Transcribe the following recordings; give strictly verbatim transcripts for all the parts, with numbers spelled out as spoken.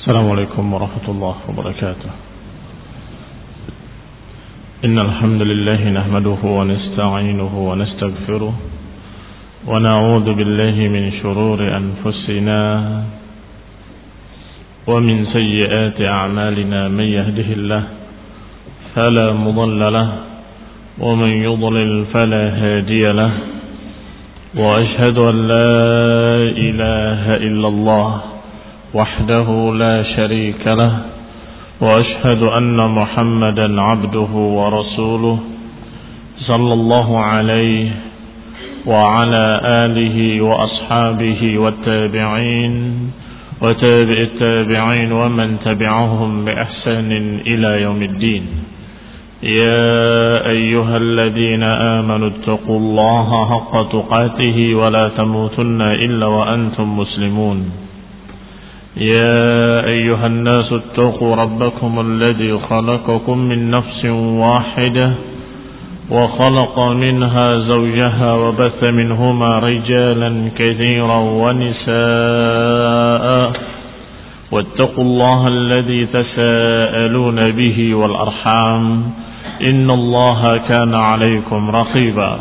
السلام عليكم ورحمة الله وبركاته. إن الحمد لله نحمده ونستعينه ونستغفره ونعوذ بالله من شرور أنفسنا ومن سيئات أعمالنا. من يهده الله فلا مضل له ومن يضلل فلا هادي له، وأشهد أن لا إله إلا الله وحده لا شريك له، وأشهد أن محمدا عبده ورسوله صلى الله عليه وعلى آله وأصحابه والتابعين وتابع التابعين ومن تبعهم بإحسان إلى يوم الدين. يا أيها الذين آمنوا اتقوا الله حق تقاته ولا تموتن إلا وأنتم مسلمون. يا أيها الناس اتقوا ربكم الذي خلقكم من نفس واحدة وخلق منها زوجها وبث منهما رجالا كثيرا ونساء، واتقوا الله الذي تساءلون به والأرحام إن الله كان عليكم رقيبا.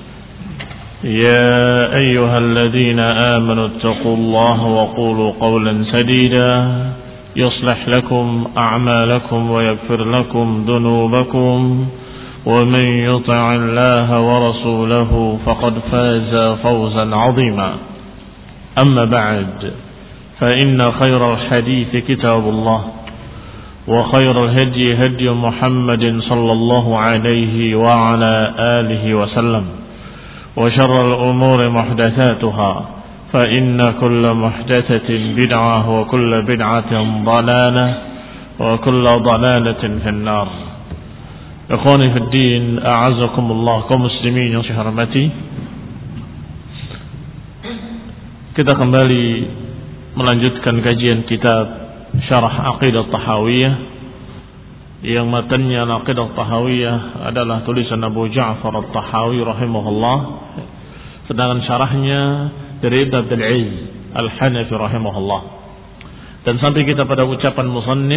يا أيها الذين آمنوا اتقوا الله وقولوا قولا سديدا يصلح لكم أعمالكم ويغفر لكم ذنوبكم، ومن يطع الله ورسوله فقد فاز فوزا عظيما. أما بعد، فإن خير الحديث كتاب الله، وخير الهدي هدي محمد صلى الله عليه وعلى آله وسلم، وشر الأمور محدثاتها، فإن كل محدثة بدعة وكل بدعة ضلالة وكل ضلالة في النار. Ikhwani fi din, a'azzakumullah, kaum muslimin yang saya hormati. Kita kembali melanjutkan kajian kitab Syarah Aqidah Tahawiyah, yang matanya Aqidah Tahawiyah adalah tulisan Abu Ja'far At-Tahawi rahimahullah, sedangkan syarahnya dari Ibn Abdul Aziz Al-Hanafi rahimahullah. Dan sampai kita pada ucapan musannif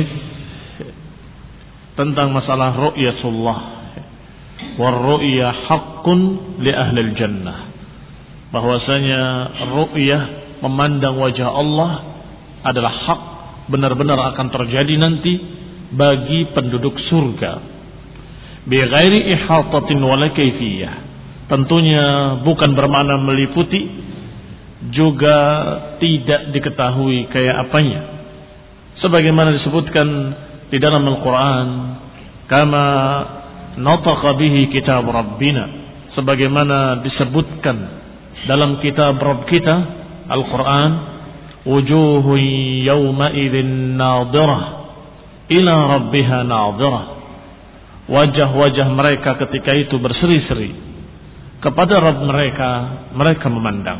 tentang masalah ru'yatullah, wa ru'ya haqqun li ahli al-jannah, bahwasanya ru'yah, memandang wajah Allah, adalah hak, benar-benar akan terjadi nanti bagi penduduk surga. Bi ghairi ihatatin wala kaifiyah, tentunya bukan bermakna meliputi, juga tidak diketahui kayak apanya, sebagaimana disebutkan di dalam Al-Quran, kama nataqa bihi kitab Rabbina, sebagaimana disebutkan dalam kitab Rabb kita Al-Quran, wujuhun yawma idzin nadhirah ila rabbiha nadhirah, wajah-wajah mereka ketika itu berseri-seri kepada Rabb mereka, mereka memandang.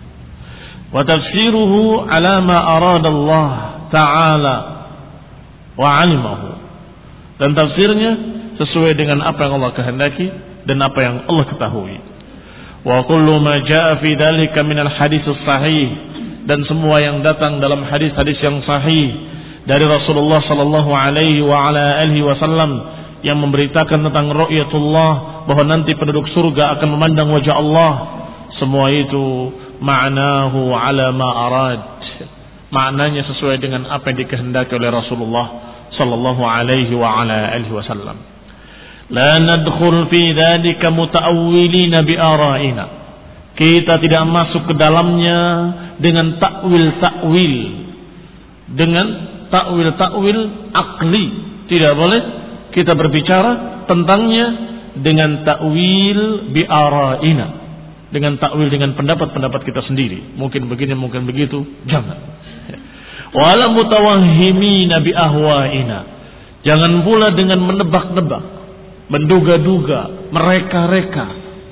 Wa tafsiruhu ala ma arada Allah ta'ala wa alimahu, dan tafsirnya sesuai dengan apa yang Allah kehendaki dan apa yang Allah ketahui. Wa kullu ma jaa fi dzalika min al-hadits sahih, dan semua yang datang dalam hadis-hadis yang sahih dari Rasulullah sallallahu alaihi wa ala alihi wasallam yang memberitakan tentang ru'yatullah, bahwa nanti penduduk surga akan memandang wajah Allah, semua itu ma'nahu ala ma arad, maknanya sesuai dengan apa yang dikehendaki oleh Rasulullah sallallahu alaihi wa ala alihi wasallam. La nadkhul fi dzalika muta'awwilina bi ara'ina, kita tidak masuk ke dalamnya dengan takwil-takwil, dengan takwil-takwil akli, tidak boleh kita berbicara tentangnya dengan takwil bi ara'ina, dengan takwil dengan pendapat-pendapat kita sendiri, mungkin begini mungkin begitu, jangan. Wala mutawahhimina bi ahwa'ina, jangan pula dengan menebak-nebak, menduga-duga, mereka-reka.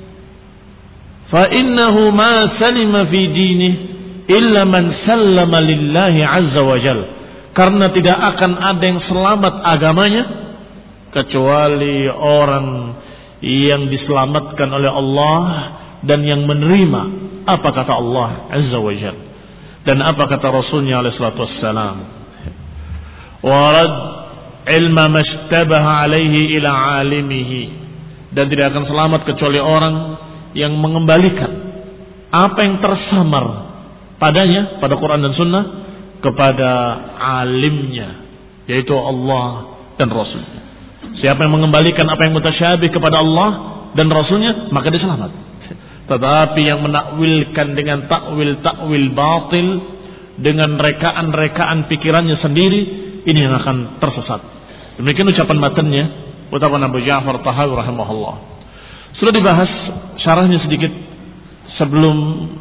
Fa innahu ma salima fi dinih illa man sallama lillahi azza wa jal, karena tidak akan ada yang selamat agamanya kecuali orang yang diselamatkan oleh Allah dan yang menerima apa kata Allah azza wa jal dan apa kata Rasulnya alaihi salatu wassalam. Warad ilma mashtabaha alaihi ila alimihi, dan tidak akan selamat kecuali orang yang mengembalikan apa yang tersamar padanya, pada Quran dan Sunnah, kepada alimnya, yaitu Allah dan Rasulnya. Siapa yang mengembalikan apa yang mutasyabih kepada Allah dan Rasulnya, maka dia selamat. Tetapi yang menakwilkan dengan takwil-takwil batil, dengan rekaan-rekaan pikirannya sendiri, ini yang akan tersesat. Demikian ucapan matanya ucapan Abu Ja'far Tahawi rahimahullah. Sudah dibahas syarahnya sedikit sebelum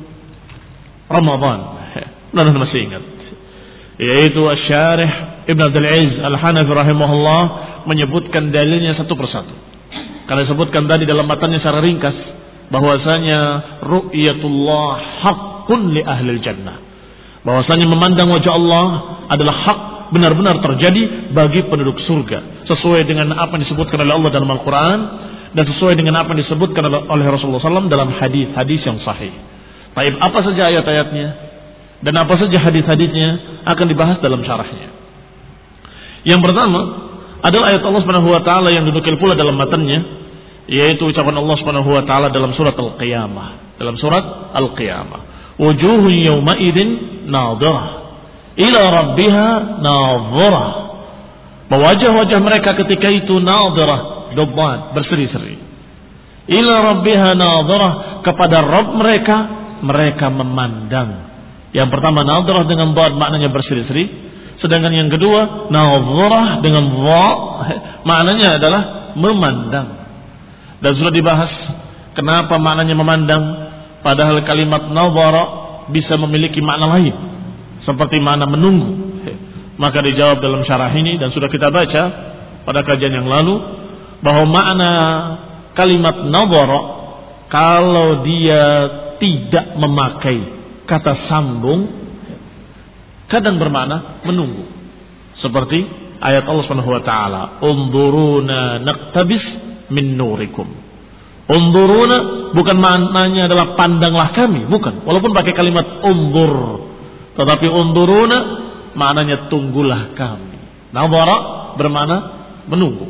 Ramadan, dan masih ingat, yaitu Asy-Syarih Ibn Abdul Aziz Al-Hanafi rahimahullah menyebutkan dalilnya satu persatu. Karena disebutkan tadi dalam matanya secara ringkas bahwasanya ru'yatullah haqqun li ahlil jannah, bahwasanya memandang wajah Allah adalah hak, benar-benar terjadi bagi penduduk surga, sesuai dengan apa yang disebutkan oleh Allah dalam Al-Quran dan sesuai dengan apa yang disebutkan oleh Rasulullah shallallahu alaihi wasallam dalam hadis-hadis yang sahih. Baik, apa saja ayat-ayatnya dan apa saja hadis-hadisnya akan dibahas dalam syarahnya. Yang pertama adalah ayat Allah Subhanahu wa taala yang dinukil pula dalam matanya, yaitu ucapan Allah Subhanahu wa taala dalam surat Al-Qiyamah. Dalam surat Al-Qiyamah, wujuhun yawma idzin nadhirah ila rabbiha nadhirah. Wajah-wajah mereka ketika itu nadhirah, dobat, berseri-seri. Ila rabbiha nadhirah, kepada Rabb mereka mereka memandang. Yang pertama nadhirah dengan dad maknanya berseri-seri, sedangkan yang kedua nadhirah dengan dha maknanya adalah memandang. Dan sudah dibahas kenapa maknanya memandang, padahal kalimat nadhara bisa memiliki makna lain seperti makna menunggu. Maka dijawab dalam syarah ini, dan sudah kita baca pada kajian yang lalu, bahwa makna kalimat nadhara kalau dia tidak memakai kata sambung kadang bermakna menunggu, seperti ayat Allah Subhanahu wa taala, unzuruna naqtabis min nurikum. Unzuruna bukan maknanya adalah pandanglah kami, bukan, walaupun pakai kalimat unzur, tetapi unzuruna maknanya tunggulah kami. Nadhara bermakna menunggu.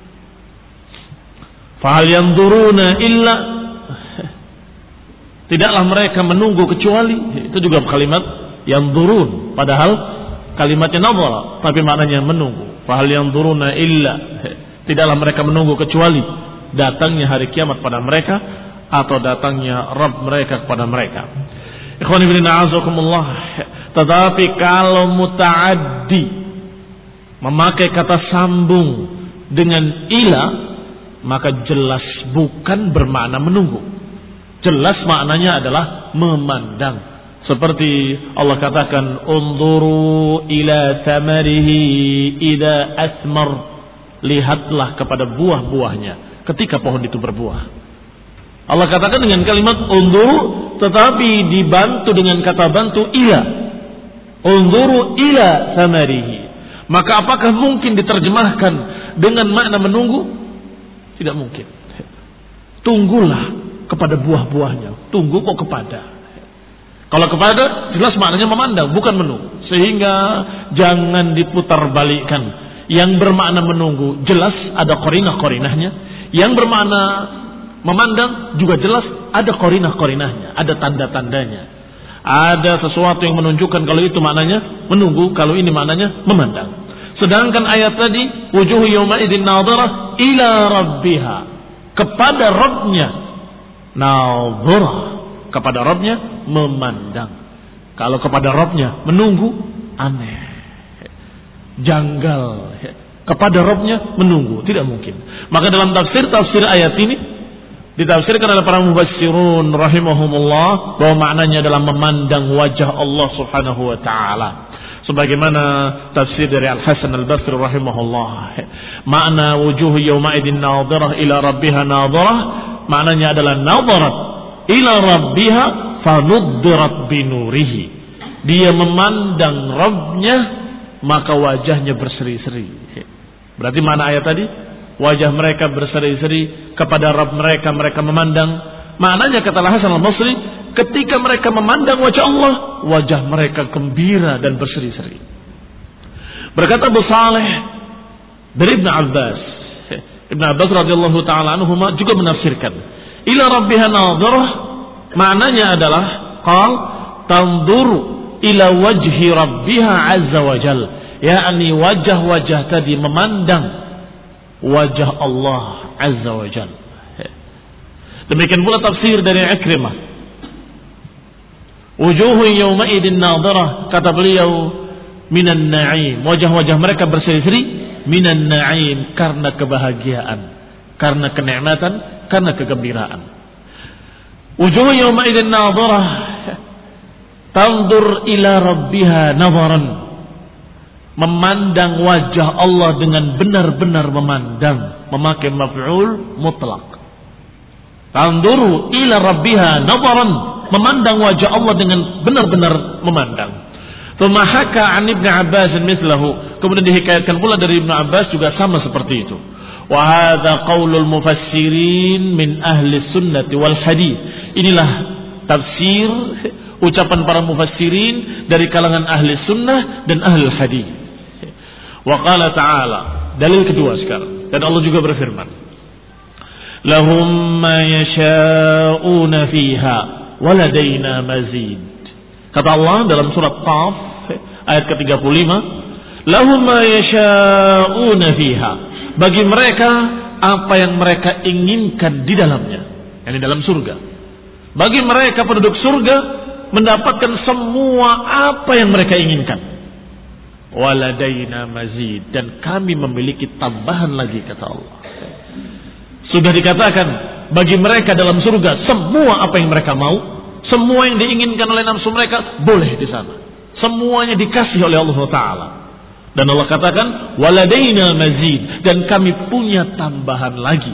Fahal yanzuruna illa, tidaklah mereka menunggu kecuali, itu juga kalimat yanzurun, padahal kalimatnya nadhara tapi maknanya menunggu. Fahal yanzuruna illa, tidaklah mereka menunggu kecuali datangnya hari kiamat pada mereka atau datangnya Rabb mereka kepada mereka. Ikhwani fillah azakumullah. Tetapi kalau muta'addi memakai kata sambung dengan ila, maka jelas bukan bermakna menunggu. Jelas maknanya adalah memandang. Seperti Allah katakan, unzuru ila thamarihi idza asmar, lihatlah kepada buah-buahnya ketika pohon itu berbuah. Allah katakan dengan kalimat unzuru, tetapi dibantu dengan kata bantu ila. Unzuru ila thamarihi. Maka apakah mungkin diterjemahkan dengan makna menunggu? Tidak mungkin. Tunggulah kepada buah-buahnya. Tunggu kok kepada. Kalau kepada jelas maknanya memandang, bukan menunggu. Sehingga jangan diputar balikkan. Yang bermakna menunggu jelas ada qarinah-qarinahnya. Yang bermakna memandang juga jelas ada qarinah-qarinahnya, ada tanda-tandanya. Ada sesuatu yang menunjukkan kalau itu maknanya menunggu, kalau ini maknanya memandang. Sedangkan ayat tadi, wujuhu yawma idzin nadhirah ila rabbiha, kepada Rabbnya. Nadhirah, kepada Rabbnya memandang. Kalau kepada Rabbnya menunggu, aneh, janggal. Kepada Rabbnya menunggu, tidak mungkin. Maka dalam tafsir-tafsir ayat ini ditafsirkan oleh para mufassirun rahimahumullah bahwa maknanya adalah memandang wajah Allah Subhanahu wa taala. Sebagaimana tafsir dari Al-Hasan Al-Basri rahimahullah, makna wujuh yawma idzin nadhirah ila rabbiha nadhirah, maknanya adalah nadharat ila rabbiha fanuddirat binurihi. Dia memandang Rabbnya, maka wajahnya berseri-seri. Berarti mana ayat tadi? Wajah mereka berseri-seri kepada Rabb mereka, mereka memandang. Maknanya kata Hasan Al-Basri, ketika mereka memandang wajah Allah, wajah mereka gembira dan berseri-seri. Berkata Abu Saleh dari Ibn Abbas, Ibn Abbas radhiyallahu taala anhuma juga menafsirkan ila rabbiha nadhirah, maknanya adalah qal tanzuru ila wajhi rabbiha azza wa jal, yakni wajah-wajah tadi memandang wajah Allah azza wa jal. Demikian pula tafsir dari Ikrimah, wujuhun yawma idin nadhirah, kata beliau minan na'im, wajah-wajah mereka berseri-seri minan na'im, karena kebahagiaan, karena kenikmatan, karena kegembiraan. Wujuhun yawma idin nadhirah tanzur ila rabbiha nadharan, memandang wajah Allah dengan benar-benar memandang, memakai maf'ul mutlak. Tanzuru ila rabbiha nadharan, memandang wajah Allah dengan benar-benar memandang. Tsumma haka an Ibnu Abbas mithlahu, kemudian dihikayatkan pula dari Ibnu Abbas juga sama seperti itu. Wa hadza qaulul mufassirin min ahli sunnati wal hadis. Inilah tafsir ucapan para mufassirin dari kalangan ahli sunnah dan ahli hadis. Wa qala ta'ala, dalil kedua sekarang, dan Allah juga berfirman, lahum ma yasha'una fiha waladaina mazid. Kata Allah dalam surat Qaf ayat ke tiga puluh lima, lahum ma yasha'una fiha, bagi mereka apa yang mereka inginkan di dalamnya, yakni dalam surga. Bagi mereka penduduk surga mendapatkan semua apa yang mereka inginkan. Waladaina mazid, dan kami memiliki tambahan lagi, kata Allah. Sudah dikatakan bagi mereka dalam surga semua apa yang mereka mau, semua yang diinginkan oleh nafsu mereka boleh di sana. Semuanya dikasih oleh Allah Ta'ala. Dan Allah katakan waladaina mazid, dan kami punya tambahan lagi.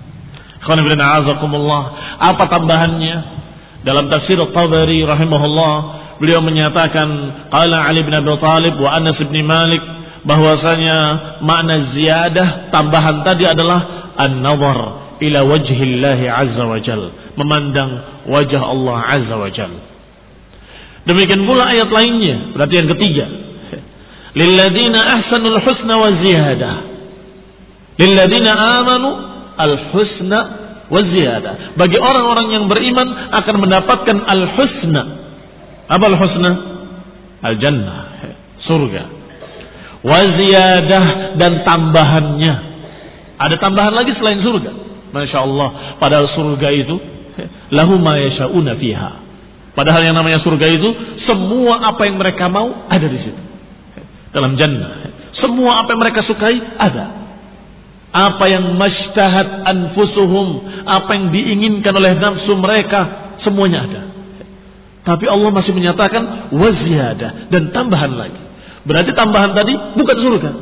Apa tambahannya? Dalam tafsir At-Tabari rahimahullah, beliau menyatakan qala Ali bin Abi Thalib wa Anas bin Malik, bahwasanya makna ziyadah tambahan tadi adalah an-nazar ila wajhillahi azza wa jal, memandang wajah Allah azza wa jal. Demikian pula ayat lainnya, berarti yang ketiga, lilladzina ahsanul husna wa ziyadah, lilladzina amanu al husna wa ziyadah, bagi orang-orang yang beriman akan mendapatkan al husna. Apa al husna? Al jannah, surga. Wa ziyadah, dan tambahannya, ada tambahan lagi selain surga. Masya Allah, padahal surga itu lahum ma yasha'una fiha. Padahal yang namanya surga itu semua apa yang mereka mau ada di situ. Dalam jannah, semua apa yang mereka sukai ada. Apa yang mashtahat anfusuhum, apa yang diinginkan oleh nafsu mereka, semuanya ada. Tapi Allah masih menyatakan waziyadah, dan tambahan lagi. Berarti tambahan tadi bukan surga.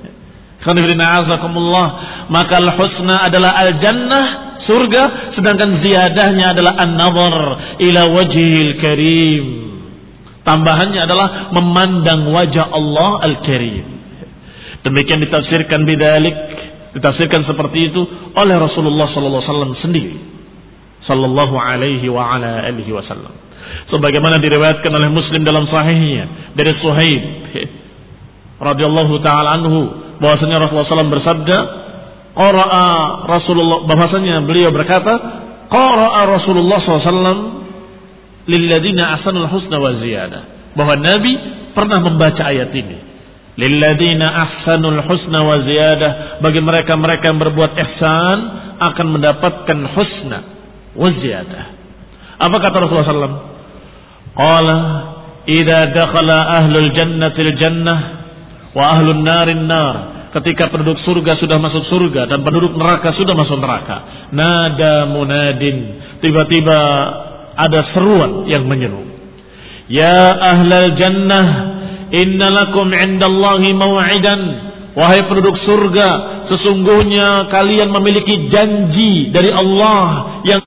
Maka al-husna adalah al-jannah, surga, sedangkan ziyadahnya adalah an-nazar ila wajhil karim. Tambahannya adalah memandang wajah Allah al-karim. Demikian ditafsirkan bidalik, ditafsirkan seperti itu oleh Rasulullah sallallahu alaihi wasallam sendiri. Sallallahu alaihi wa ala alihi wasallam. Sebagaimana diriwayatkan oleh Muslim dalam sahihnya dari Suhaib radhiyallahu taala anhu, bahwasanya Rasulullah sallallahu alaihi wasallam bersabda, qara'a Rasulullah, bahwasanya beliau berkata, qara'a Rasulullah sallallahu alaihi wasallam lilladzina ahsanul husna wa ziyadah, bahwa Nabi pernah membaca ayat ini, lilladzina ahsanul husna wa ziyadah, bagi mereka-mereka yang berbuat ihsan akan mendapatkan husna wa ziyadah. Apa kata Rasulullah sallallahu alaihi wasallam? Qala idza dakhala ahlul jannatil jannah wa ahlun narin nar, ketika penduduk surga sudah masuk surga dan penduduk neraka sudah masuk neraka, nada munadin, tiba-tiba ada seruan yang menyeru, ya ahlal jannah inna lakum indallahi maw'idan, wahai penduduk surga, sesungguhnya kalian memiliki janji dari Allah yang